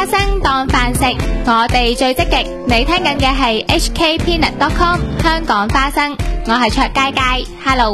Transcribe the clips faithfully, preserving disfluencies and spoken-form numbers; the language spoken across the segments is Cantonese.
花生當飯食，我哋最積極。你聽緊嘅係 H K Peanut dot com 香港花生，我係卓佳佳 ，Hello。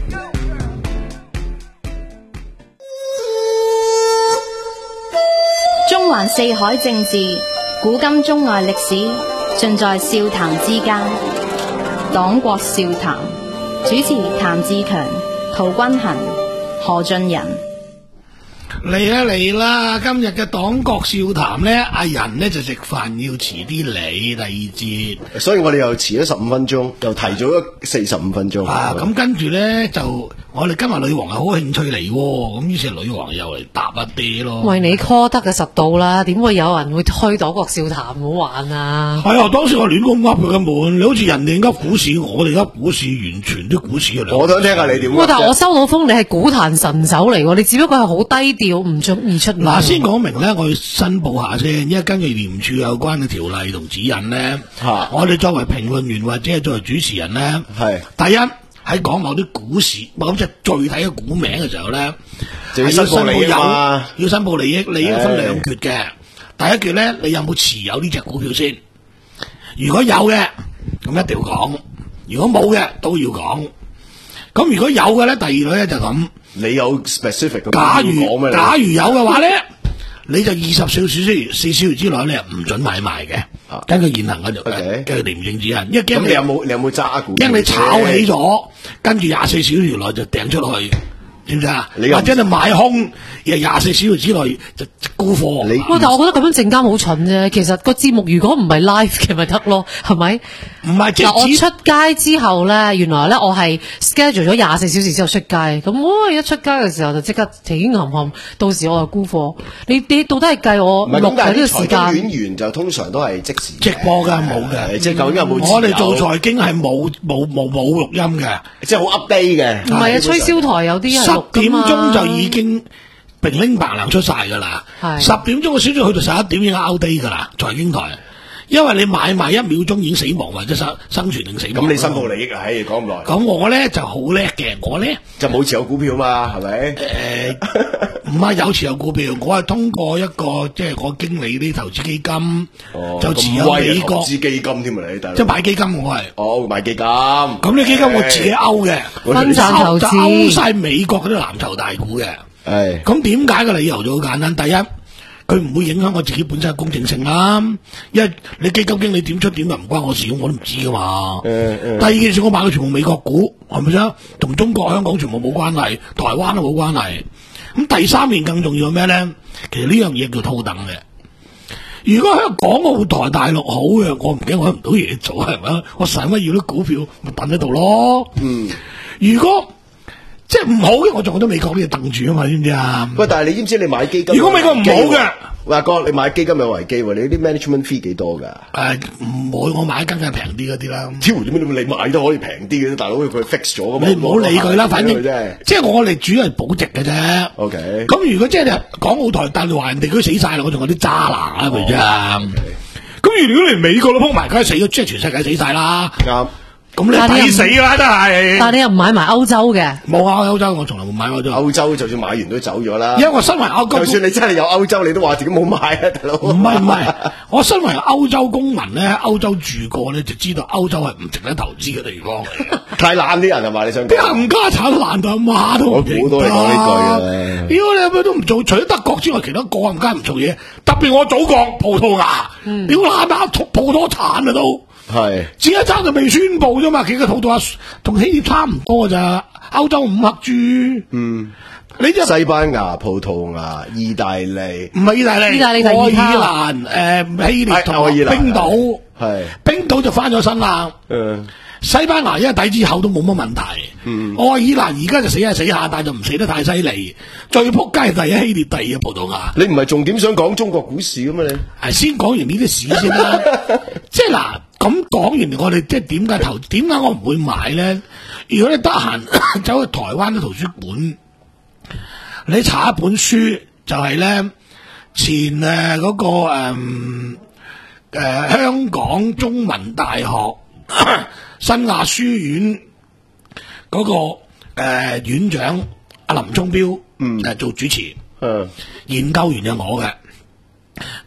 中環四海政治，古今中外歷史，盡在笑談之間。黨國笑談，主持譚志強、陶君行、何俊仁。 嚟啦嚟啦！今日嘅黨國笑談呢，阿仁呢就食飯要遲啲嚟第二節， 所以我哋又遲咗十五分鐘，又提早咗四十五分鐘。 啊，咁跟住呢，就我哋今日女王係好興趣嚟，咁於是女王又嚟答一啲咯。 喂，你 call 得嘅實到啦，點會有人會推黨國笑談？唔好玩啊！ 係啊，當時我亂咁噏佢嘅門，你好似人哋噏股市，我哋噏股市，完全啲股市嘅。 我想聽下你點。 但係我收到風，你係股壇神手嚟，你只不過係好低調，唔出而出。 嗱，先講明咧，我要申報下先，因為根據廉署有關嘅條例同指引咧， 啊、 我哋作為評論員或者係作為主持人咧， 係第一喺講某啲股市、某隻具體嘅股名嘅時候咧， 就要申報利益嘛， 要申報利益，利益分兩橛嘅。第一橛咧，你有冇持有呢隻股票先？如果有嘅，咁一定要講；如果冇嘅，都要講。咁如果有嘅咧，第二類咧就咁。 你有 specific 咁假如假如有嘅話咧， 嗯、 你就二十小時之四小時之內咧唔准買賣嘅。啊、根據現行嘅嘅嘅廉政指引，因為驚你， 你有冇你有冇揸股？ 驚你炒起咗，跟住廿四小時內就掟出去。知唔知啊？或者你買空，又廿四小時之內就沽貨。 你，但係我覺得咁樣證監好蠢啫。其實個節目如果唔係 live 嘅咪得咯，係咪？ 唔係，嗱， 我出街之後咧，原來咧我係 schedule 咗廿四小時之後出街。咁我一出街嘅時候就即刻停停冚冚，到時我就沽貨。你你到底係計我錄嘅呢個時間？ 財經演員就通常都係即時直播㗎，冇嘅。 即係究竟有冇？ 我哋做財經係冇冇冇冇錄音嘅， 即係好 update 嘅。 唔係啊，吹簫台有啲係。 十點鐘就已經平拎白能出晒噶啦，十點鐘嘅小組去到十一點已經 out day 噶啦，財經台，因為你買賣一秒鐘已經死亡或者生生存定死亡。 咁你申報利益啊？唉，講咁耐。 咁我咧就好叻嘅，我咧就冇持有股票嘛，係咪？誒、 呃，唔係有持有股票，我係通過一個即係我經理啲投資基金， 哦、 就持有美國投資基金添啊！你即係買基金我係， 哦買基金， 咁啲基金我自己勾嘅， 分散投資， 勾晒美國嗰啲藍籌大股嘅。係，咁點解嘅理由就好簡單，第一，佢唔會影響我自己本身嘅公正性啦，因為你基金經理點出點就唔關我事，我都唔知噶嘛。嗯嗯、第二件事，我買嘅全部美國股，係咪先？同中國香港全部冇關係，台灣都冇關係。咁第三面更重要係咩咧？其實呢樣嘢叫套戥嘅。如果喺港澳台大陸好嘅，我唔驚我搵唔到嘢做，係咪？我使乜要啲股票咪等喺度咯？嗯，如果即係唔好嘅，我仲覺得美國呢嘢掟住啊嘛，知唔知啊？ 喂，但係你知唔知你買基金？ 如果美國唔好嘅， 喂哥，你買基金有危機喎，你啲 management fee 幾多噶？ 誒，唔會，我買緊梗係平啲嗰啲啦。 超點解你買都可以平啲嘅？大佬佢 fix 咗噶嘛？ 你唔好理佢啦，反正即係我哋主要係保值嘅啫。 OK。咁如果即係港澳台大陸華人地區死晒啦，我仲有啲渣拿係咪啫？咁如果連美國都撲埋，梗係死咗，即係全世界死晒啦。啱。咁你抵死啦，真係！ 但係你又唔買埋歐洲嘅？ 冇啊，歐洲我從來冇買歐洲。 歐洲就算買完都走咗啦。因為我身為歐洲， 就算你真係有歐洲，你都話自己冇買啊，大佬。 唔係唔係，我身為歐洲公民咧，歐洲住過咧，就知道歐洲係唔值得投資嘅地方。 太懶啲人係嘛？你想？啲冚家產爛到阿媽都唔認得。 我估到你講呢句嘅。 屌你阿媽都唔做，除咗德國之外，其他個冚家唔做嘢。特別我祖國葡萄牙，屌爛到葡萄產啊都。係，只一爭就未宣布啫嘛，其實葡萄牙同希臘差唔多咋，歐洲五黑豬。嗯，你即係西班牙、葡萄牙、意大利， 唔係意大利， 意大利愛爾蘭、誒、呃、希臘同冰島，係冰島就翻咗身啦。嗯，西班牙因為底子厚都冇乜問題。嗯，愛爾蘭而家就死下死下，但係就唔死得太犀利。最撲街係第一希臘，第二嘅葡萄牙。 你唔係重點想講中國股市㗎嘛？你係先講完呢啲事先啦。即係嗱。咁講完，我哋即係點解投？點解我唔會買咧？如果你得閒走去台灣嘅圖書館，你查一本書，就係、是、咧前誒嗰、呃那個誒誒、呃呃、香港中文大學新亞書院嗰、那個誒、呃、院長阿林聰標，嗯，誒做主持，嗯，研究員係我嘅。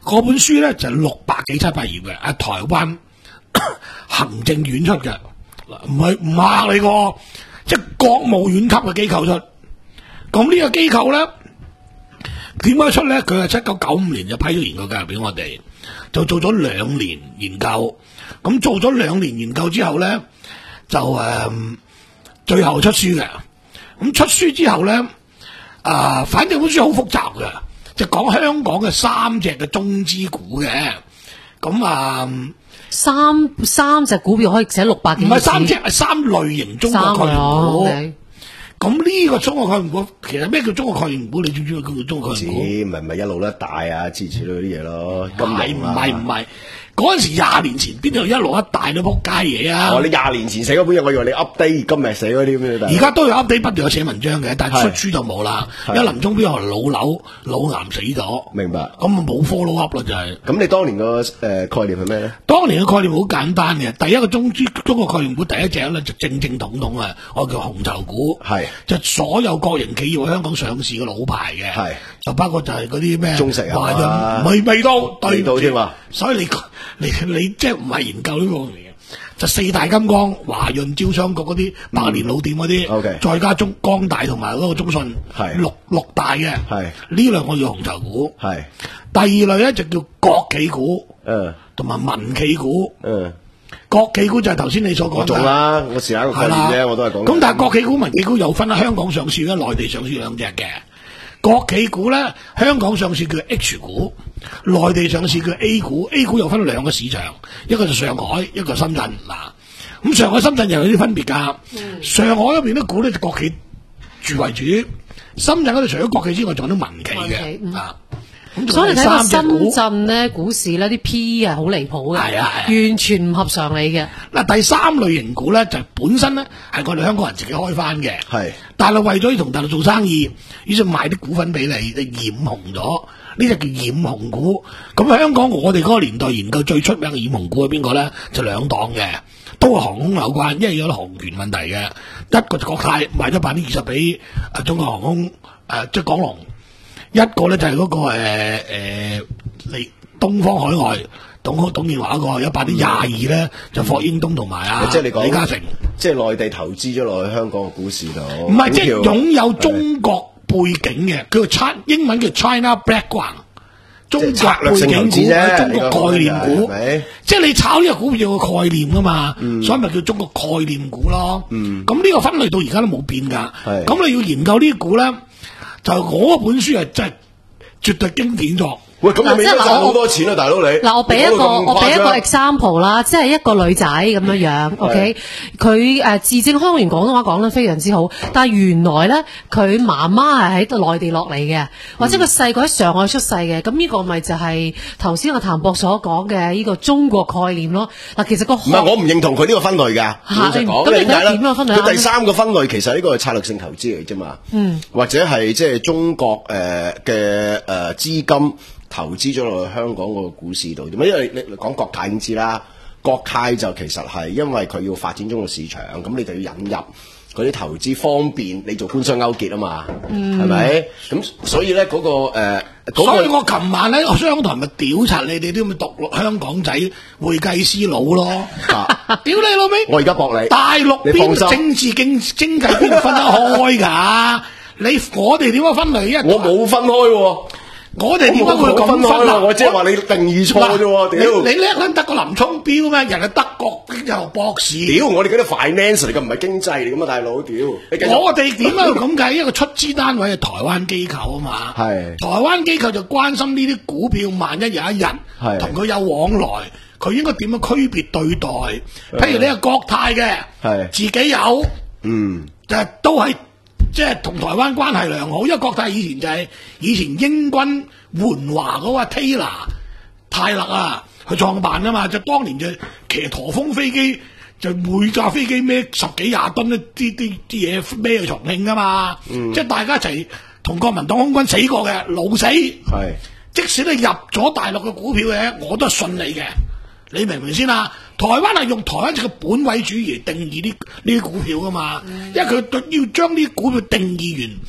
嗰本書咧就六百幾七百頁嘅，喺台灣行政院出嘅，唔係唔嚇你個，即係國務院級嘅機構出。咁呢個機構咧點解出咧？佢係七九九五年就批咗研究計劃俾我哋，就做咗兩年研究。咁做咗兩年研究之後咧，就誒、呃、最後出書嘅。咁出書之後咧，啊、呃，反正本書好複雜嘅，就講香港嘅三隻嘅中資股嘅。咁啊、呃， 三三隻股票可以寫六百幾頁， 唔係三隻，係三類型中國概念股。咁呢個中國概念股，其實咩叫中國概念股？你知唔知叫做中國概念股？ 唔係唔係一路一帶啊，諸如此類嗰啲嘢咯。 唔係唔係唔係，嗰陣時廿年前邊度一路一帶都仆街嘢啊！ 哦，你廿年前寫嗰本嘢，我以為你 update 今日寫嗰啲咁樣。 而家都有 update，不斷有寫文章嘅，但係出書就冇啦。因為臨終邊有老瘤腦癌死咗， 明白。 咁啊冇 follow up 啦，就係。 咁你當年個誒概念係咩咧？ 當年嘅概念好簡單嘅，第一個中資中國概念股第一隻咧就正正統統啊，我叫紅籌股，係就所有國營企業喺香港上市嘅老牌嘅，係就包括就係嗰啲咩中石油啊， 未未到對到添嘛。 所以你你你即係唔係研究呢個嚟嘅，就四大金剛、華潤、招商局嗰啲百年老店嗰啲、嗯 okay. 再加中光大同埋嗰個中信，係六六大嘅，係呢兩個叫紅籌股，係第二類咧就叫國企股，嗯，同埋民企股，嗯，國企股就係頭先你所講嘅， 種啦，我試下個概念啫，我都係講。 咁但係國企股、民企股有分喺香港上市嘅、內地上市兩隻嘅。國企股咧，香港上市叫 H 股，內地上市叫 A 股。A 股又分兩個市場，一個就上海，一個深圳。嗱，咁上海、深圳又有啲分別㗎。嗯、上海嗰邊啲股咧就國企住為主，深圳嗰度除咗國企之外，仲有啲民企嘅。嗯、啊， 所以你睇下深圳咧股市咧啲 P E 係好離譜嘅，係啊，完全唔合常理嘅。嗱，第三類型股咧就本身咧係我哋香港人自己開翻嘅，係，但係為咗要同大陸做生意，於是賣啲股份俾你，就染紅咗，呢隻叫染紅股。咁香港我哋嗰個年代研究最出名嘅染紅股係邊個咧？就兩檔嘅，都係航空有關，因為有啲航權問題嘅。一個就國泰賣咗百分之二十俾誒中國航空，誒、呃、即係港龍。一個咧就係嗰、那個誒誒嚟東方海外董董建華嗰個，有百分之廿二咧就霍英東同埋啊李嘉誠， 即係內地投資咗落去香港嘅股市度。 唔係，即係擁有中國背景嘅，叫做 China，英文叫 China Background， 中國背景股、中國概念股，即係你炒呢個股票嘅概念啊嘛，嗯、所以咪叫中國概念股咯。咁呢、嗯、個分類到而家都冇變㗎。咁你要研究呢啲股咧？就我本書係真係絕對經典作。 喂，咁你咪賺好多錢啊，大佬你。 嗱，我俾一個我俾一個 example 啦，即係一個女仔咁樣樣 ，OK，佢誒字正腔圓廣東話講得非常之好，但係原來咧佢媽媽係喺內地落嚟嘅，或者佢細個喺上海出世嘅，咁呢個咪就係頭先阿譚博所講嘅呢個中國概念咯。嗱，其實個唔係我唔認同佢呢個分類㗎。老實講， 咁你睇點樣分類？ 佢第三個分類其實呢個係策略性投資嚟啫嘛，嗯，或者係即係中國誒嘅誒資金。投資咗落去香港個股市度點解？因為你你講國泰已經知啦，國泰就其實係因為佢要發展中國市場，咁你就要引入嗰啲投資方便你做官商勾結啊嘛，係咪、嗯？咁所以咧嗰、那個誒，呃那個、 所以我琴晚咧，我商台咪屌柒你哋啲咁嘅獨立香港仔會計師佬咯，屌你老味！ 我而家駁你， 大陸邊政治經經濟邊分得開㗎？你我哋點樣分類？因為我冇分開喎。 我哋點解會咁分啊？ 我即係話你定義錯啫喎！屌， 你叻撚得個林聰標咩？人係德國又博士。 屌，我哋嗰啲 finance 嚟嘅，唔係經濟嚟㗎嘛，大佬。屌， 我哋點解要咁計？一個出資單位係台灣機構啊嘛。係。台灣機構就關心呢啲股票，萬一有一日同佢有往來，佢應該點樣區別對待？譬如你係國泰嘅，係自己有，嗯，就都係。即係同台灣關係良好，因為國泰以前就係、是、以前英軍援華嗰個 Taylor 泰勒啊，去創辦啊嘛，就當年就騎駝峰飛機，就每架飛機孭十幾廿噸啲啲啲嘢孭去重慶噶嘛，嗯、即係大家一齊同國民黨空軍死過嘅，老死係，即使你入咗大陸嘅股票嘅，我都係信你嘅。你明唔明先啊？台灣係用台灣嘅本位主義嚟定義呢呢啲股票噶嘛，嗯、因為佢要將呢啲股票定義完，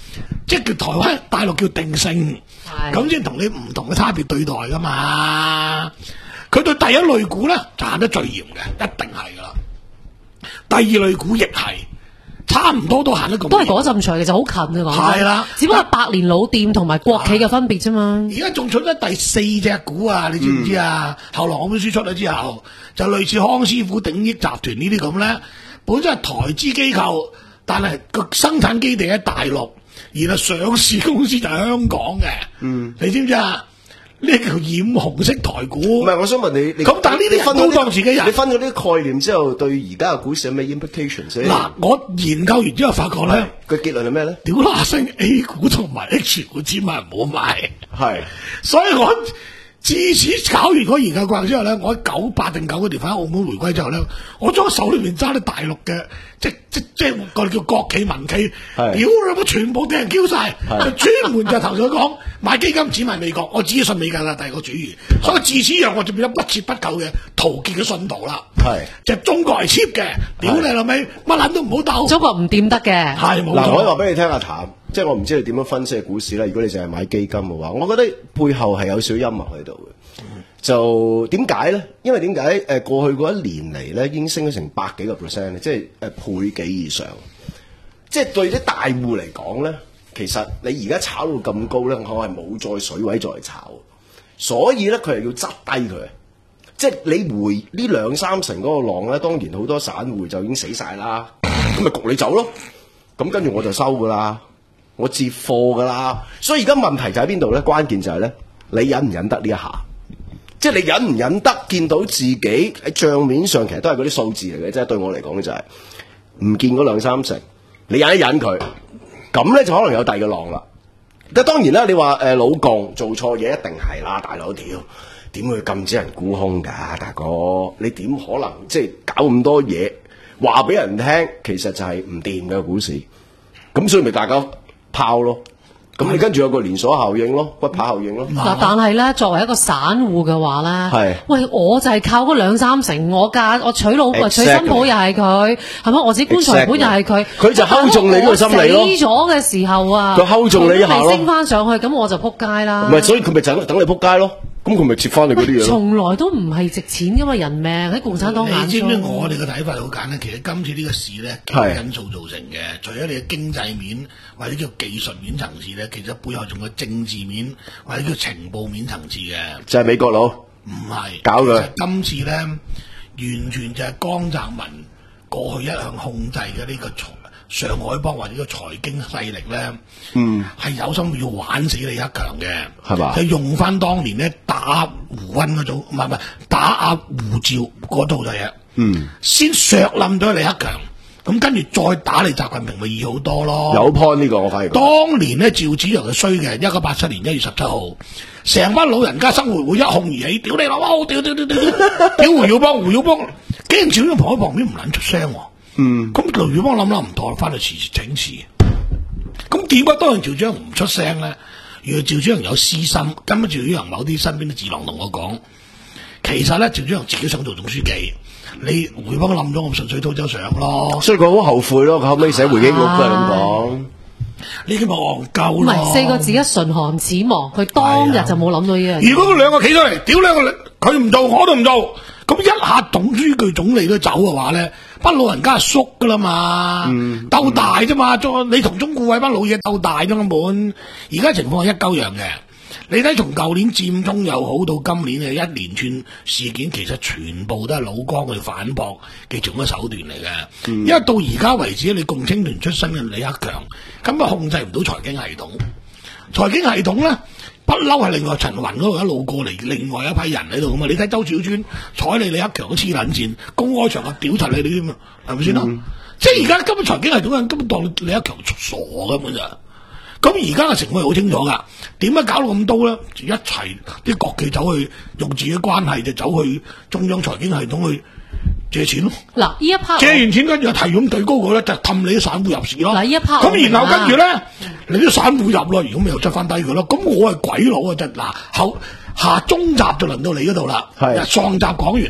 即係叫台灣大陸叫定性，咁先同你唔同嘅差別對待噶嘛。佢對第一類股咧就限得最嚴嘅，一定係噶啦。第二類股亦係。差唔多都行得咁， 都係嗰陣財嘅，就好近啊！講係啦， 只不過百年老店同埋國企嘅分別啫嘛。 而家仲出咗第四隻股啊，你知唔知啊？嗯、後來我本書出咗之後，就類似康師傅、鼎益集團呢啲咁咧，本身係台資機構，但係個生產基地喺大陸，然後上市公司就喺香港嘅。嗯，你知唔知啊？呢叫染紅色台股。 唔係，我想問你， 咁但係呢啲分都當自己人。 你分咗呢啲概念之後，對而家嘅股市有咩 implication？ 嗱，我研究完之後發覺咧， 個結論係咩咧？ 屌嗱聲 A 股同埋 H 股千萬唔好買。 係， 所以我自此搞完嗰研究過之後咧，我喺九八定九嗰年翻澳門回歸之後咧，我將手裏邊揸啲大陸嘅，即即即係我哋叫國企民企，屌你全部啲人叫晒，就專門就頭先講買基金只買美國，我只信美國啦，第二個主義，所以自此讓我就變咗不折不扣嘅陶傑嘅信徒啦。係，就中國係 cheap 嘅，屌你老味，乜撚都唔好鬥， 中國唔掂得嘅。 係冇錯。 嗱，我話俾你聽阿譚，即係我唔知你點樣分析股市啦。如果你淨係買基金嘅話，我覺得背後係有少陰謀喺度嘅。就點解咧？因為點解？誒，過去嗰一年嚟咧，已經升咗成百幾個 percent 即係誒倍幾以上。即係對啲大戶嚟講咧，其實你而家炒到咁高咧，我係冇再水位再炒，所以咧佢係要執低佢。即係你回呢兩三成嗰個浪咧，當然好多散戶就已經死晒啦，咁咪焗你走咯。咁跟住我就收噶啦，我接貨噶啦。所以而家問題就喺邊度咧？關鍵就係咧，你忍唔忍得呢一下？即係你忍唔忍得見到自己喺帳面上其實都係嗰啲數字嚟嘅，即係對我嚟講就係唔見嗰兩三成，你忍一忍佢，咁咧就可能有第二個浪啦。但當然啦，你話誒、呃、老共做錯嘢一定係啦，大佬屌點會禁止人沽空㗎，大哥你點可能即係搞咁多嘢話俾人聽，其實就係唔掂嘅股市，咁所以咪大家拋咯。咁你跟住有個連鎖效應咯，骨牌效應咯。 嗱，但係咧，作為一個散戶嘅話咧， 係喂，我就係靠嗰兩三成，我價我娶老婆 Exactly. 娶新抱又係佢，係咪？我自己棺材本又係佢， 佢就睺中你呢個心理咯。 死咗嘅時候啊， 佢睺中你一下咯， 升翻上去，咁我就撲街啦。 唔係，所以佢咪就等你撲街咯。咁佢咪接翻你嗰啲嘢咯。 從來都唔係值錢噶嘛，人命喺共產黨眼中。 你知唔知我哋嘅睇法好簡單？其實今次呢個市咧，幾個因素造成嘅。除咗你嘅經濟面或者叫技術面層次咧，其實背後仲有政治面或者叫情報面層次嘅。 就係美國佬， 唔係搞佢。 今次咧，完全就係江澤民過去一向控制嘅呢個財上海幫或者個財經勢力咧，嗯，係有心要玩死李克強嘅，係嘛？就用翻當年咧打胡溫嗰種，唔係唔係打阿胡趙嗰套就嘢，嗯，先削冧咗李克強，咁跟住再打你習近平咪易好多咯。 有 point 呢個我反而當年咧趙紫陽就衰嘅，一九八七年一月十七號，成班老人家生活會一哄而起，屌你老母，屌屌屌屌，屌胡耀邦，胡耀邦竟然趙紫陽旁喺旁邊唔撚出聲。嗯，咁劉宇邦諗諗唔妥，翻去辭請辭。咁點解當年趙紫陽唔出聲咧？原來趙紫陽有私心，根本趙紫陽某啲身邊啲智囊同我講，其實咧趙紫陽自己想做總書記，你胡耀邦冧咗，我順水推舟上咯。 所以佢好後悔咯，佢後尾寫回憶錄都係咁講。 呢啲咪戇鳩咯。 唔係四個字一唇寒齒亡，佢當日就冇諗到呢樣嘢。 如果佢兩個企咗嚟，屌兩個，佢唔做，我都唔做。咁一下總書記總理都走嘅話咧，班老人家係縮噶啦嘛，嗯、鬥大啫嘛，嗯、你同中顧委班老嘢鬥大啫嘛，本而家情況係一鳩樣嘅。你睇從舊年佔中又好到今年嘅一連串事件，其實全部都係老江去反駁嘅其中一手段嚟嘅。嗯、因為到而家為止，你共青團出身嘅李克強根本控制唔到財經系統，財經系統咧。不嬲係另外陳雲嗰度一路過嚟，另外一批人喺度咁啊！你睇周小川睬你李克強都黐撚線，公開場合屌柒你哋添啊，係咪先啊？嗯、即係而家根本財經系統人根本當李克強傻根本就，咁而家嘅情況係好清楚噶，點解搞到咁多咧？一齊啲國企走去用自己嘅關係就走去中央財經系統去借錢咯。嗱，呢一 part 借完錢跟住提咁對高個咧，就氹你啲散戶入市咯。嗱，呢一 part 咁然後跟住咧。你啲散戶入咯，如果咪又執翻低佢咯。咁我係鬼佬啊！就嗱後下中集就輪到你嗰度啦。係上集講完啦，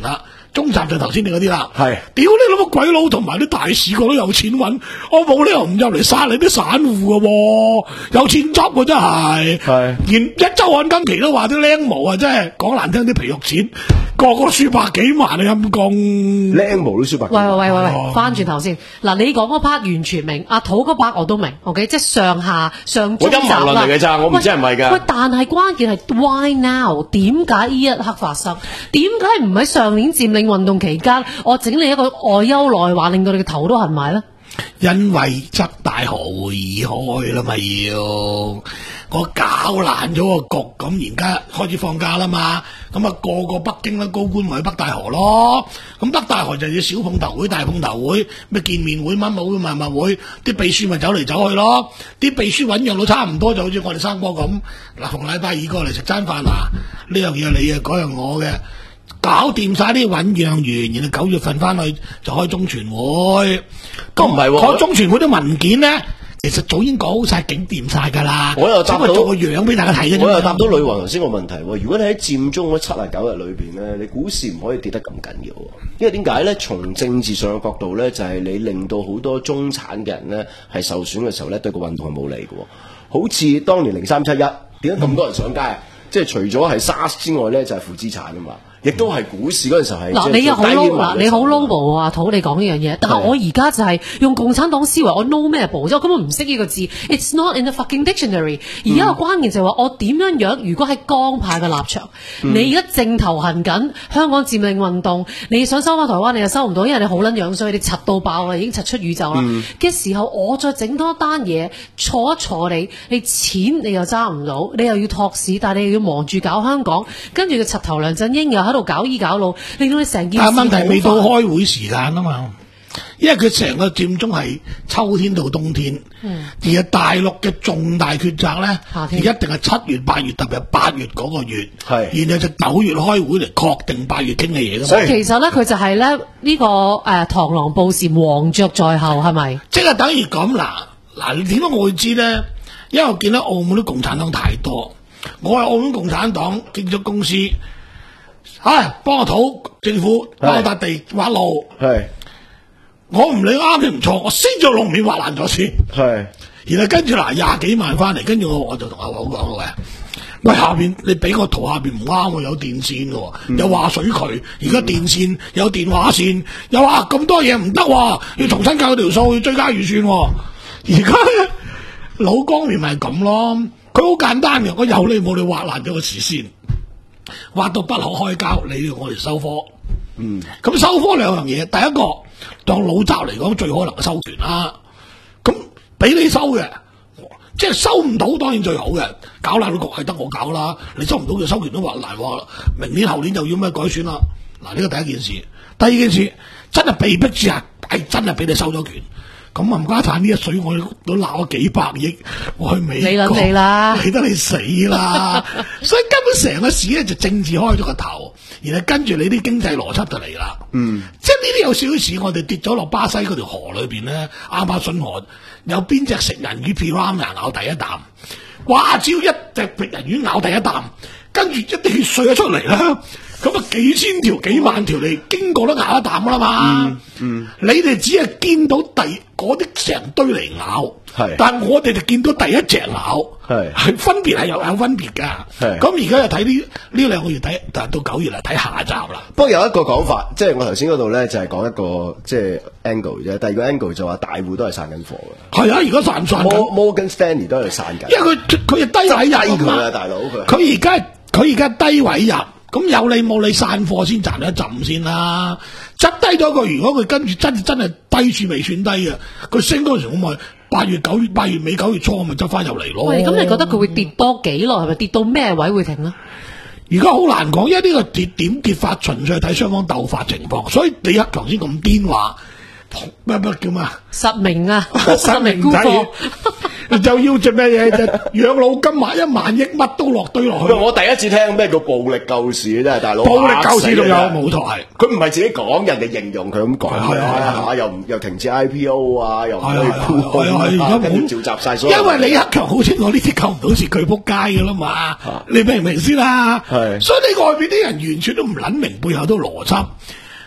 中集就頭先你嗰啲啦， 係屌你老乜鬼佬同埋啲大市個都有錢揾，我冇理由唔入嚟殺你啲散戶嘅，有錢執嘅真係。係連一周刊今期都話啲僆模啊，真係講難聽啲皮肉錢，個個都輸百幾萬啊陰公， 僆模都輸百幾萬。 喂喂喂喂，翻轉頭先，嗱你講嗰 part 完全明，阿土嗰 part 我都明 ，OK， 即係上下上中集啦。我陰謀論嚟嘅咋，我唔知係唔係㗎。喂，但係關鍵係 why now？ 點解呢一刻發生？點解唔喺上年佔領運動期間，我整你一個外憂內患，令到你嘅頭都痕埋咧？ 因為側大河會議開啦嘛，要我搞爛咗個局，咁而家開始放假啦嘛，咁啊個個北京啦高官咪去北大河咯，咁北大河就要小碰頭會、大碰頭會、咩見面會、乜冇乜乜會，啲秘書咪走嚟走去咯，啲秘書醞釀到差唔多，就好似我哋生哥咁，嗱逢禮拜二過嚟食餐飯啊，呢樣嘢你嘅，嗰樣我嘅。搞掂晒啲醞釀完，然後九月份翻去就開中全會。 咁唔係喎， 開中全會啲文件咧，其實早已經講好晒，景掂晒㗎啦。 我又答到做個樣俾大家睇啫。 我又答到女王頭先個問題喎。如果你喺佔中嗰七啊九日裏邊咧，你股市唔可以跌得咁緊要，因為點解咧？從政治上嘅角度咧，就係、是、你令到好多中產嘅人咧係受損嘅時候咧，對個運動係冇利嘅。好似當年零三七一，點解咁多人上街？嗯、即係除咗係 SARS 之外咧，就係、是、負資產啊嘛。亦都係股市嗰陣時候係嗱， 你又好 low 嗱，你好 low 啊，土你講呢樣嘢，但係我而家就係用共產黨思維，我 know 咩部，即我根本唔識呢個字 ，it's not in the fucking dictionary。而家個關鍵就係話，我點樣樣？如果喺江派嘅立場，嗯、你而家正頭行緊香港佔領運動，你想收翻台灣，你又收唔到，因為你好撚樣衰，你柒到爆啦，已經柒出宇宙啦嘅、嗯、時候，我再整多單嘢，坐一坐你，你錢你又揸唔到，你又要托市，但係你又要忙住搞香港，跟住個柒頭梁振英又喺度搞醫搞路，令到你成件事。但係問題未到開會時間啊嘛，因為佢成個佔中係秋天到冬天，嗯、而係大陸嘅重大抉擇咧，一定係七月、八月，特別係八月嗰個月，係，然後就九月開會嚟確定八月傾嘅嘢。 所以其實咧，佢就係咧呢個誒螳螂捕蟬，黃雀在後，係咪？ 即係等於咁嗱嗱，你點解我會知咧？因為我見到澳門啲共產黨太多，我係澳門共產黨建築公司。唉，幫我土政府幫我笪地挖路，係我唔理啱定唔錯，我先做路面挖爛咗先，係，然後跟住嗱廿幾萬翻嚟，跟住我我就同阿寶講嘅，喂下邊你俾個圖下邊唔啱喎，有電線嘅，嗯、有話水渠，而家電線有電話線，又話咁多嘢唔得，要重新計條數，要追加預算，而家咧老江面咪咁咯，佢好簡單嘅，我有你冇你挖爛咗個視線。挖到不可開交，你要我哋收科。嗯，咁收科兩樣嘢，第一個當老習嚟講，最可能收權啦。咁俾你收嘅，即係收唔到，當然最好嘅。搞爛個局係得我搞啦，你收唔到就收權都話難話。明年後年就要咩改選啦。嗱，呢個第一件事，第二件事真係被逼之下，係真係俾你收咗權。咁冚家鏟呢一水我都鬧咗幾百億，我去美國，你諗你啦，理得你死啦！所以根本成個市咧就政治開咗個頭，然後跟住你啲經濟邏輯就嚟啦。嗯，即係呢啲有少少似我哋跌咗落巴西嗰條河裏邊咧，亞馬遜河有邊隻食人魚皮拉牙咬第一啖，哇！只要一隻食人魚咬第一啖，跟住一啲血水咗出嚟啦。咁啊，幾千條、幾萬條嚟經過都咬一啖啦嘛。嗯，嗯你哋只係見到第嗰啲成堆嚟咬，係，但係我哋就見到第一隻咬，係，係分別係有有分別噶。係，咁而家就睇呢呢兩個月睇，但到九月嚟睇下集啦。 不過有一個講法，即係我頭先嗰度咧，就係講一個即係 angle 啫。第二個 angle 就話大戶都係散緊貨嘅。係啊，而家散散緊。Morgan Stanley 都係散緊。因為佢佢係低位入佢啊，大佬佢。佢而家佢而家低位入。咁有你冇你散貨先賺一浸先啦，執低咗佢。如果佢跟住真真係低處未算低嘅，佢升嗰陣時我咪八月九月八月尾九月初我咪執翻入嚟咯。 喂，咁你覺得佢會跌多幾耐？係咪跌到咩位會停呢？ 而家好難講，因為呢個跌點跌法純粹係睇雙方鬥法情況，所以李克強先咁癲話咩咩叫咩？ 實名啊，實名沽貨。 就要做咩嘢？就養老金買一萬億，乜都落堆落去。 我第一次聽咩叫暴力救市，真係大佬。 暴力救市仲有舞台， 佢唔係自己講，人哋形容佢咁講。係啊，嚇又唔又停止 I P O 啊，又唔可以沽空啊，跟住召集晒所有。 因為李克強好清楚呢啲救唔到事，佢撲街㗎啦嘛。你明唔明先啦？係。所以你外邊啲人完全都唔撚明背後都邏輯。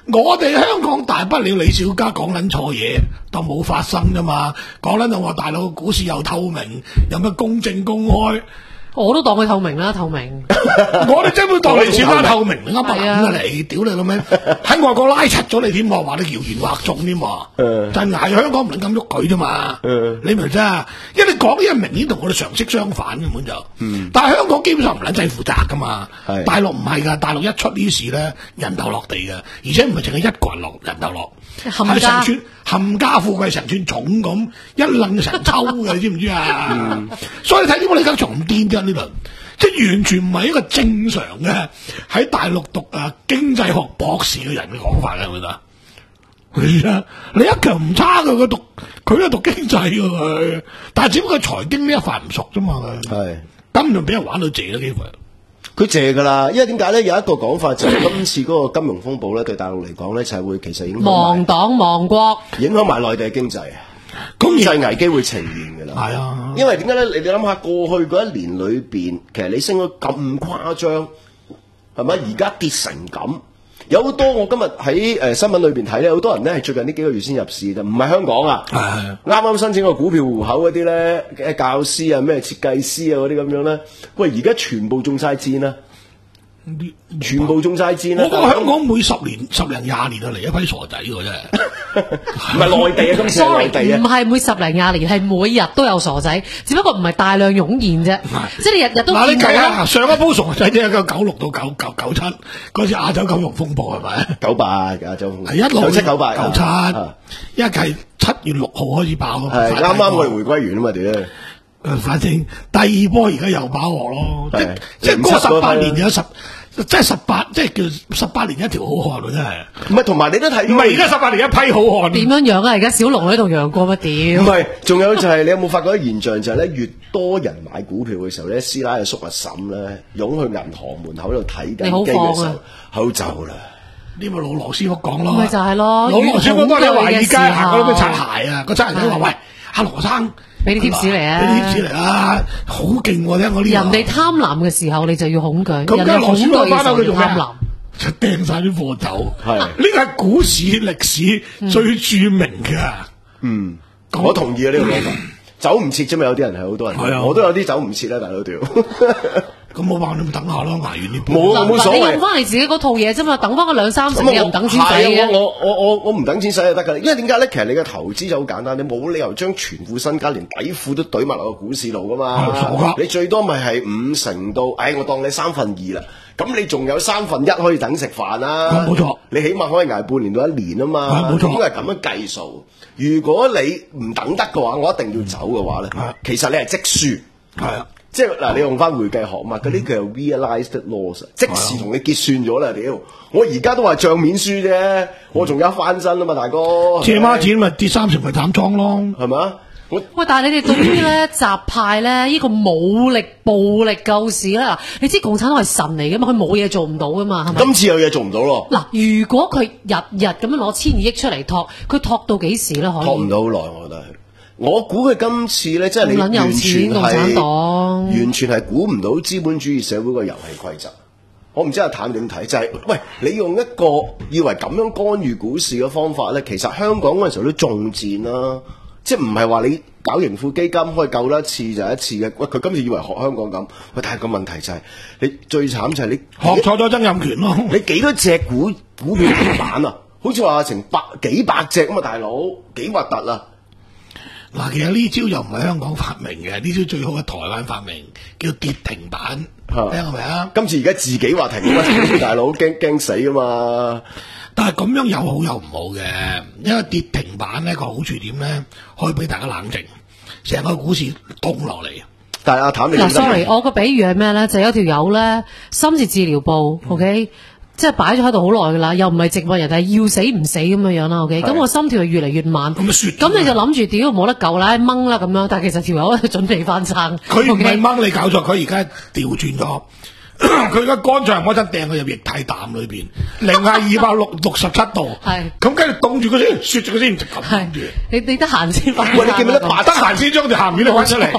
我哋香港大不了李小加講撚錯嘢，當冇發生啫嘛。講撚到話大陸股市又透明，有乜公正公開？ 我都當佢透明啦，透明。 我哋真會當李小加透明，啱白啊你，屌你老味！喺外國拉柒咗你添，我話你謠言惑眾添，真係香港唔能咁喐佢啫嘛。你明唔明啫？因為你講嘢明顯同我哋常識相反根本就。但係香港基本上唔撚制負責噶嘛。大陸唔係噶，大陸一出呢事咧，人頭落地噶，而且唔係淨係一個人落人頭落。係成村冚家富貴成村重咁一掕成抽嘅，你知唔知啊？嗯、所以睇點解李家松咁癲啫呢輪，即係完全唔係一個正常嘅喺大陸讀啊經濟學博士嘅人嘅講法嘅，我覺得。係啊，李克強唔差嘅，佢讀佢都讀經濟嘅佢，但係只不過財經呢一塊唔熟啫嘛佢。係，根本俾人玩到謝啦幾乎。 佢借噶啦，因為點解咧？有一個講法就係今次嗰個金融風暴咧，對大陸嚟講咧就係會其實影響亡黨亡國， 影響埋內地嘅經濟，經濟危機會呈現噶啦。係啊，因為點解咧？你哋諗下過去嗰一年裏邊，其實你升咗咁誇張，係咪？而家跌成咁。有好多我今日喺誒新聞裏邊睇咧，好多人咧係最近呢幾個月先入市嘅，唔係香港啊，啱啱申請個股票戶口嗰啲咧，嘅教師啊、咩設計師啊嗰啲咁樣咧，喂，而家全部中晒箭啦，全部中晒箭啦！ 我覺得香港每十年、十零廿年就嚟一批傻仔喎，真係。 唔係內地啊，今次係內地啊， 唔係每十零廿年，係每日都有傻仔，只不過唔係大量湧現啫。即係你日日都見到。嗱，你計下上一波傻仔即係個九六到九九九七嗰次亞洲金融風暴係咪？ 九八亞洲風暴。係一六九七九八九七，一係七月六號開始爆咯。 係啱啱我哋回歸完啊嘛，屌！ 誒，反正第二波而家又爆鑊咯，即即係嗰十八年有十。即係十八，即係叫十八年一條好漢喎，真係。唔係， 同埋你都睇， 唔係而家十八年一批好漢。 點樣樣啊？而家小龍喺度養過乜屌？ 唔係，仲有就係你有冇發覺一現象就係咧，越多人買股票嘅時候咧，師奶嘅叔阿嬸咧，湧去銀行門口度睇緊機嘅時候，口走啦。 呢咪老羅師傅講咯。 咪就係咯。 老羅師傅當你華爾街行嗰度擦鞋啊，個差人仔話：喂，阿羅生。 俾啲貼士嚟啊！ 俾啲貼士嚟啊！好勁喎！聽我呢人哋貪婪嘅時候，你就要恐懼； 咁人哋恐懼嘅時候，就貪婪。 就掟晒啲貨走。係呢個係股市歷史最著名嘅。嗯， 我同意啊呢個講法。走唔切啫嘛，有啲人係好多人。係啊，我都有啲走唔切啦，大佬條。 咁冇辦法，你咪等下咯，捱完呢波。 冇冇所謂。 你用翻你自己嗰套嘢啫嘛，等翻個兩三成，你又唔等錢使嘅。 我我我我唔等錢使就得噶啦，因為點解咧？其實你嘅投資就好簡單，你冇理由將全副身家連底褲都懟埋落個股市度噶嘛。你最多咪係五成到，唉，我當你三分二啦。咁你仲有三分一可以等食飯啦。 冇錯， 你起碼可以捱半年到一年啊嘛。 冇錯， 應該係咁樣計數。如果你唔等得嘅話，我一定要走嘅話咧，其實你係即輸。係啊。即係嗱，你用翻會計學嘛，嗰啲叫 realized loss，即時同你結算咗啦，屌！我而家都話帳面輸啫，我仲有翻身啊嘛，大哥。 借孖錢咪跌三成咪斬倉咯， 係咪？ 喂，但係你哋對於咧習派咧呢個武力暴力救市咧，嗱，你知共產黨係神嚟嘅嘛，佢冇嘢做唔到噶嘛，係咪？ 今次有嘢做唔到咯。 嗱，如果佢日日咁樣攞千二億出嚟托，佢托到幾時咧？可以托唔到好耐，我覺得係。我估佢今次咧，即係你完全係完全係估唔到資本主義社會個遊戲規則。我唔知阿譚點睇，就係、是、喂，你用一個以為咁樣干預股市嘅方法咧，其實香港嗰陣時候都中箭啦。即係唔係話你搞盈富基金可以救得一次就一次嘅？喂，佢今次以為學香港咁，喂，但係個問題就係、是、你最慘就係你學錯咗曾蔭權咯。 你幾多隻股股票停板啊？好似話成百幾百隻咁啊，大佬幾核突啊！ 嗱，其實呢招又唔係香港發明嘅，呢招最好喺台灣發明，叫跌停板，聽係咪啊？ 今次而家自己話停板，大佬驚驚死啊嘛！ 但係咁樣有好有唔好嘅，因為跌停板呢個好處點咧，可以俾大家冷靜，成個股市凍落嚟。 但係阿譚， 嗱 ，sorry， 我個比喻係咩咧？就有條友咧，深切治療部 ，OK。即係擺咗喺度好耐噶啦，又唔係植物人，係要死唔死咁樣樣啦。OK，咁我心跳係越嚟越慢。咁你就諗住屌冇得救啦，掹啦咁樣。但係其實條友準備翻生。 佢唔係掹你搞錯，佢而家調轉咗。佢而家肝臟嗰陣掟佢入液體膽裏邊，零下二百六六十七度。係。咁跟住凍住佢先，雪住佢先，就咁住。 你你得閒先翻。 喂，你記唔記得？得閒先將條鹹魚拎翻出嚟。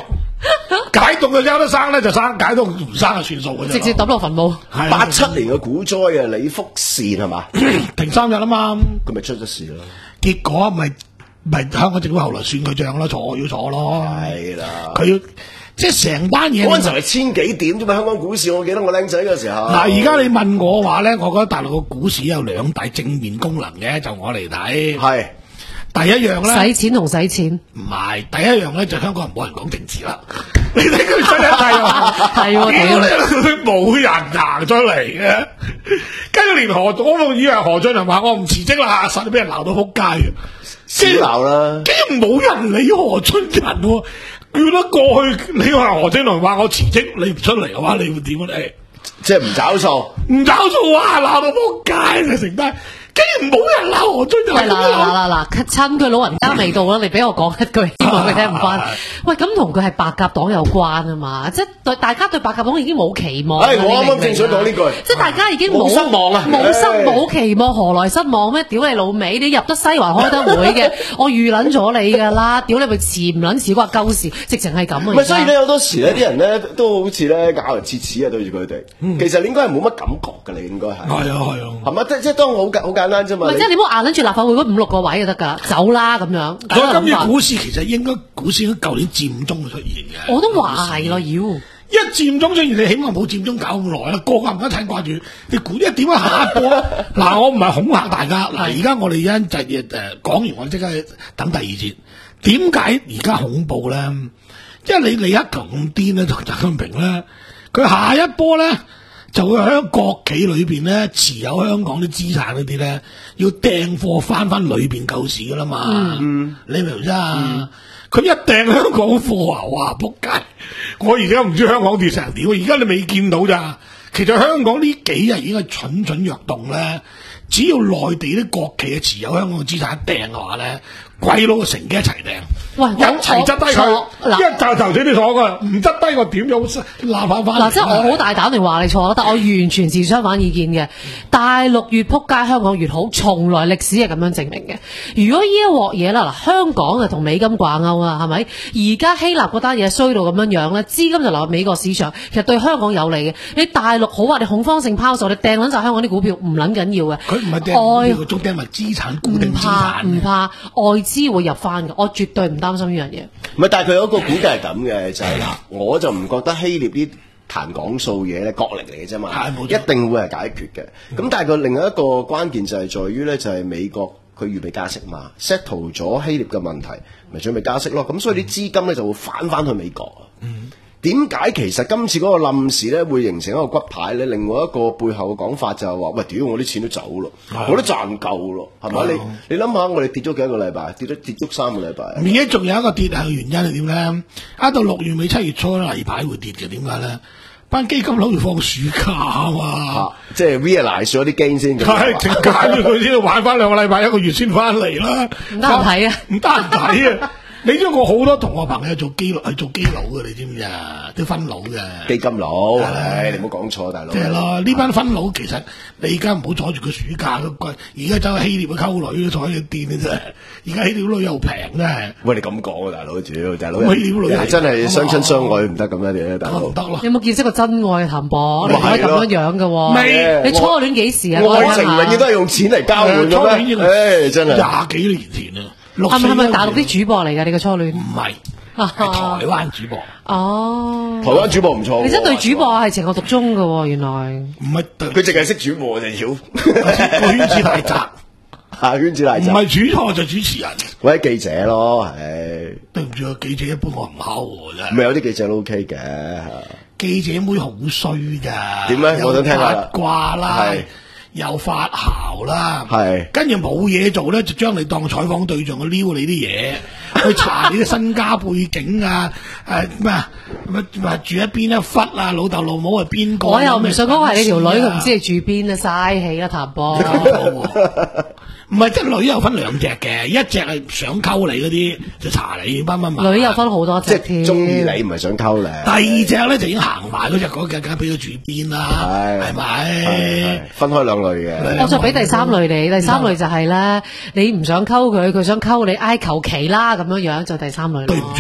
解凍就有得生咧就生，解凍唔生就算數嘅啫。 直接抌落墳墓。 八七年嘅股災啊，李福善係嘛？ 停三日啊嘛， 佢咪出咗事咯。 結果咪咪香港政府後來算佢賬咯，坐要坐咯。 係啦， 佢要即係成班嘢。 嗰陣時係千幾點啫嘛，香港股市我記得我僆仔嘅時候。 嗱，而家你問我話咧，我覺得大陸個股市有兩大正面功能嘅，就我嚟睇。係。第一樣咧， 使錢同使錢， 唔係第一樣咧，就香港人冇人講政治啦。你睇佢出嚟係喎， 係喎， 屌你冇人行出嚟嘅，跟住連何，我以為何俊仁話我唔辭職啦，實俾人鬧到撲街嘅， 先鬧啦， 竟然冇人理何俊仁喎。如果過去你話何俊仁話我辭職，你唔出嚟嘅話，你會點啊？ 即係唔找數， 唔找數哇，鬧到撲街你成班。竟然冇人鬧何俊仁。 嗱嗱嗱嗱，趁佢老人家未到啦，你俾我講一句，希望佢聽唔翻。喂，咁同佢係白鴿黨有關啊嘛，即係對大家對白鴿黨已經冇期望。 係，我啱啱正想講呢句， 即係大家已經冇失望啊， 冇失冇期望，何來失望咩？屌你老味，你入得西環開得會嘅，我預撚咗你㗎啦，屌你咪遲唔撚遲啩鳩事，直情係咁啊！ 唔係，所以咧好多時咧啲人咧都好似咧咬人切齒啊，對住佢哋。其實你應該係冇乜感覺㗎，你應該係。係啊係啊。係咪？即即係當好簡好簡單啫嘛。 即係你唔好硬撚住立法會嗰五六個位就得㗎，走啦咁樣。 所以今次股市其實應該股市應該舊年佔中出現嘅。 我都話係咯，妖！ 一佔中出現，你起碼冇佔中搞咁耐啦，個個唔得睇掛住。你估一點樣下一波？嗱，我唔係恐嚇大家。嗱，而家我哋而家就誒講完，我即刻等第二節。點解而家恐怖咧？因為你李克強咁癲咧，同習近平咧，佢下一波咧就會喺國企裏邊咧持有香港啲資產嗰啲咧，要訂貨翻翻裏邊救市噶啦嘛。嗯，你明唔明啊？佢、嗯、一訂香港貨啊，哇仆街！我而家唔知香港跌成點，而家你未見到咋？其實香港呢幾日已經係蠢蠢欲動咧。只要內地啲國企嘅持有香港嘅資產訂嘅話咧，鬼佬乘機一齊訂， 喂， 一齊執低佢，一就頭先你錯噶，唔執低我點樣鬧翻翻？ 嗱，即係我好大膽地話你錯，但我完全持相反意見嘅。大陸越撲街，香港越好，從來歷史係咁樣證明嘅。如果呢一鑊嘢啦，嗱，香港就同美金掛鈎啊，係咪？而家希臘嗰單嘢衰到咁樣樣咧，資金就流入美國市場，其實對香港有利嘅。你大陸好話你恐慌性拋售，你掟撚晒香港啲股票唔撚緊要嘅。 佢唔係掟，佢仲掟埋資產固定資產。 唔怕，外資會入翻嘅，我絕對唔擔心呢樣嘢。 唔係，但係佢有一個估計係咁嘅，就係、是、嗱，我就唔覺得希臘啲談講數嘢咧角力嚟嘅啫嘛，一定會係解決嘅。咁、嗯、但係佢另外一個關鍵就係在於咧，就係美國佢預備加息嘛 ，settle 咗希臘嘅問題，咪準備加息咯。咁所以啲資金咧就會翻翻去美國啊。嗯點解其實今次嗰個冧市咧會形成一個骨牌咧？另外一個背後嘅講法就係話：喂，屌我啲錢都走咯，我都賺夠咯，係咪？你你諗下，我哋跌咗幾多個禮拜？跌咗跌足三個禮拜。 而家仲有一個跌係原因係點咧？一到六月尾七月初咧，例牌會跌嘅，點解咧？班基金佬要放暑假啊嘛， 啊即係 realize 咗啲 gain 先。 係，淨揀住佢先玩翻兩個禮拜，一個月先翻嚟啦。 唔得睇啊！ 唔得睇啊！你知我好多同學朋友做基佬係做基佬嘅，你知唔知啊？啲分佬嘅基金佬，唉，你唔好講錯，大佬。 即係咯，呢班分佬其實你而家唔好阻住佢暑假都貴，而家走去希臘去溝女，坐喺度癲嘅啫。而家希臘女又平啫。喂， 你咁講啊，大佬，主要大佬。 希臘女真係相親相愛唔得咁樣嘅，大佬。 唔得咯。 有冇見識過真愛嘅談博？你唔可以咁樣樣嘅。 未， 你初戀幾時啊？ 愛情永遠都係用錢嚟交換嘅咩？唉，真係。 廿幾年前啊。 係咪係咪大陸啲主播嚟㗎？你個初戀？ 唔係，係台灣主播。 哦， 台灣主播唔錯。 你真對主播係情有獨鍾㗎喎，原來。唔係， 佢淨係識主播就曉。 個圈子大窄， 下圈子大窄。 唔係主播就主持人， 或者記者咯，唉。 對唔住啊，記者一般我唔考喎真係。 咪有啲記者都 OK 嘅。 記者妹好衰㗎。 點咧？我想聽下啦。 八卦啦。又發姣啦， 係跟住冇嘢做咧，就將你當採訪對象去撩你啲嘢，去查你啲身家背景啊，誒咩啊，乜住喺邊一忽啊，老豆老母係邊個？ 我又唔信嗰個係你條女，佢唔知你住邊啊，嘥氣啦，譚波。 唔係，即係女有分兩隻嘅，一隻係想溝你嗰啲就查你乜乜乜。 女有分好多隻， 即係中意你唔係想溝你。 第二隻咧就已經行埋嗰隻，嗰隻梗係俾佢住邊啦，係咪？ 分開兩類嘅。 我再俾第三類你，第三類就係咧，你唔想溝佢，佢想溝你，挨求其啦咁樣樣就第三類。 對唔住，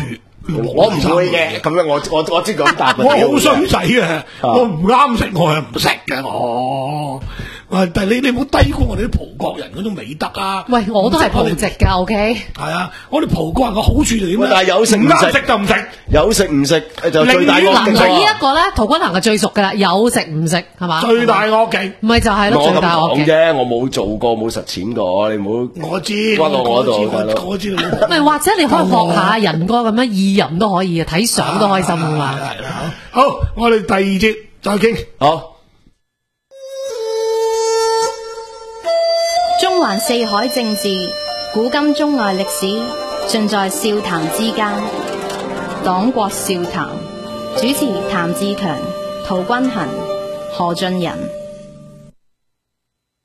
我唔會嘅，咁樣我我我知咁答。 我好衰仔嘅，我唔啱食，我係唔識嘅我。但係你你唔好低估我哋啲葡國人嗰種美德啊！ 喂，我都係葡籍㗎 ，OK？ 係啊，我哋葡國人嘅好處就點咧？ 但係有食唔啱食就唔食， 有食唔食就最大惡極。 嗱，呢一個咧，陶君行係最熟㗎啦，有食唔食係嘛？ 最大惡極， 咪就係咯，最大惡極啫。我冇做過，冇實踐過，你唔好。 我知， 屈落我度， 我我知你。 唔係，或者你可以學下仁哥咁樣意淫都可以嘅，睇相都開心㗎嘛。 係啦，好，我哋第二節再傾。 好。 中環四海政治，古今中外歷史，盡在笑談之間。黨國笑談，主持譚志強、陶君行、何俊仁。